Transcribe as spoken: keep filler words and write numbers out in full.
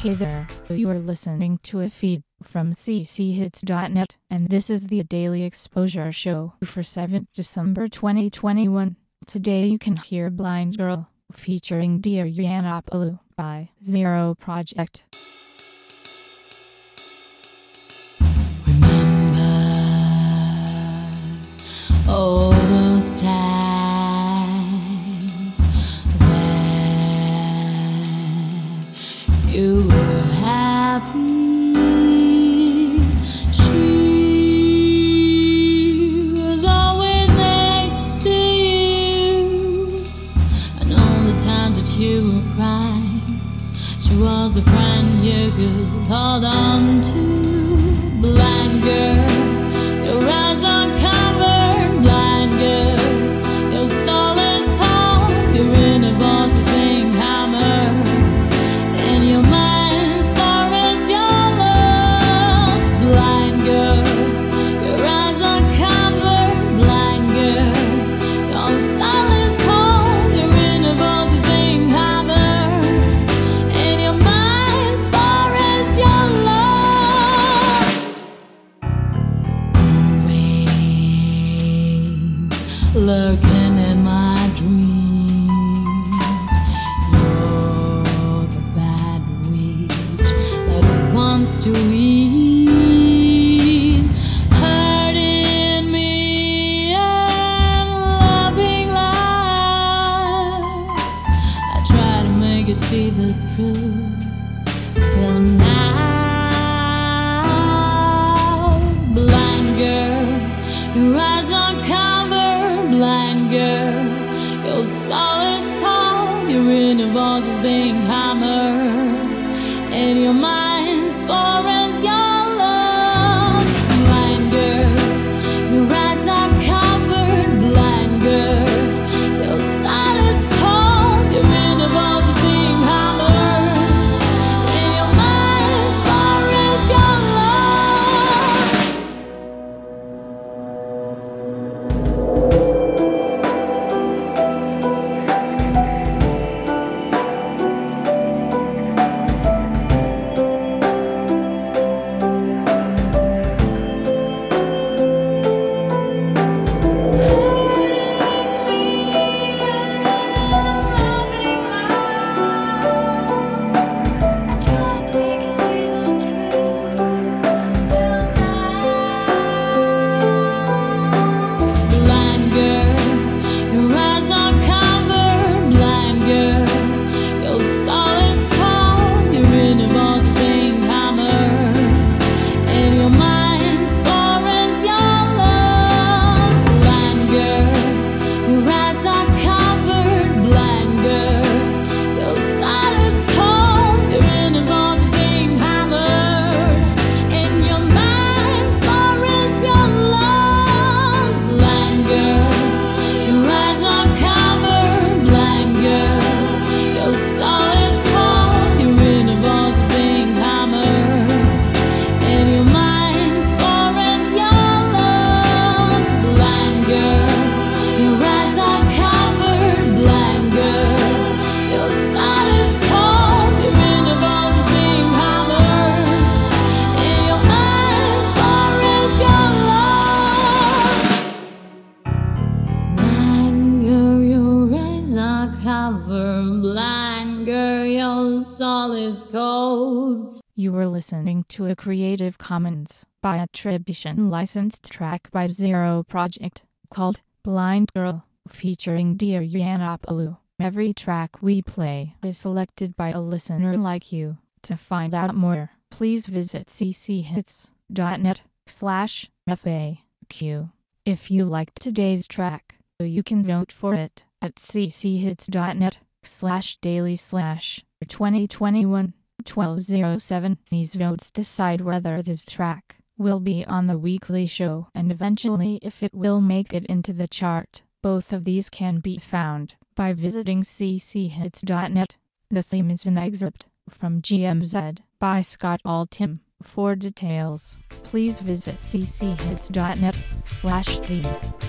Hey there, you are listening to a feed from c c hits dot net, and this is the Daily Exposure Show for seventh December twenty twenty-one. Today you can hear Blind Girl, featuring Dear Yiannopoulos, by Zero Project. Remember all those times that you were happy. She was always next to you, and all the times that you were crying, she was the friend you could hold on to. Blind girl, your eyes are covered. Blind girl, your soul is cold. Your inner voice is saying hammer, and your mind's far as you're lost. Blind girl, your eyes are covered. Blind girl, your soul is cold. Your inner voice is saying hammer, and your mind's far as you're lost. Lurking in my dreams, you're the bad witch that wants to eat, hurting me and loving life. I try to make you see the truth till now. Blind girl, your eyes are covered. Blind girl, your soul is cold. Your inner voice is being hammered, and your mind's far as you're lost. Blind girl, your eyes are covered. Blind girl, your soul is cold. Your inner voice is being hammered, and your mind's far as you're lost. Blind girl, your soul is cold. You were listening to a Creative Commons by attribution licensed track by Zero Project, called Blind Girl, featuring Dear Yiannopoulos. Every track we play is selected by a listener like you. To find out more, please visit c c hits dot net slash F A Q. If you liked today's track, you can vote for it at c c hits dot net slash daily slash twenty twenty-one twelve oh seven. These votes decide whether this track will be on the weekly show and eventually if it will make it into the chart. Both of these can be found by visiting c c hits dot net. The theme is an excerpt from G M Z by Scott Altham. For details, please visit c c hits dot net slash theme.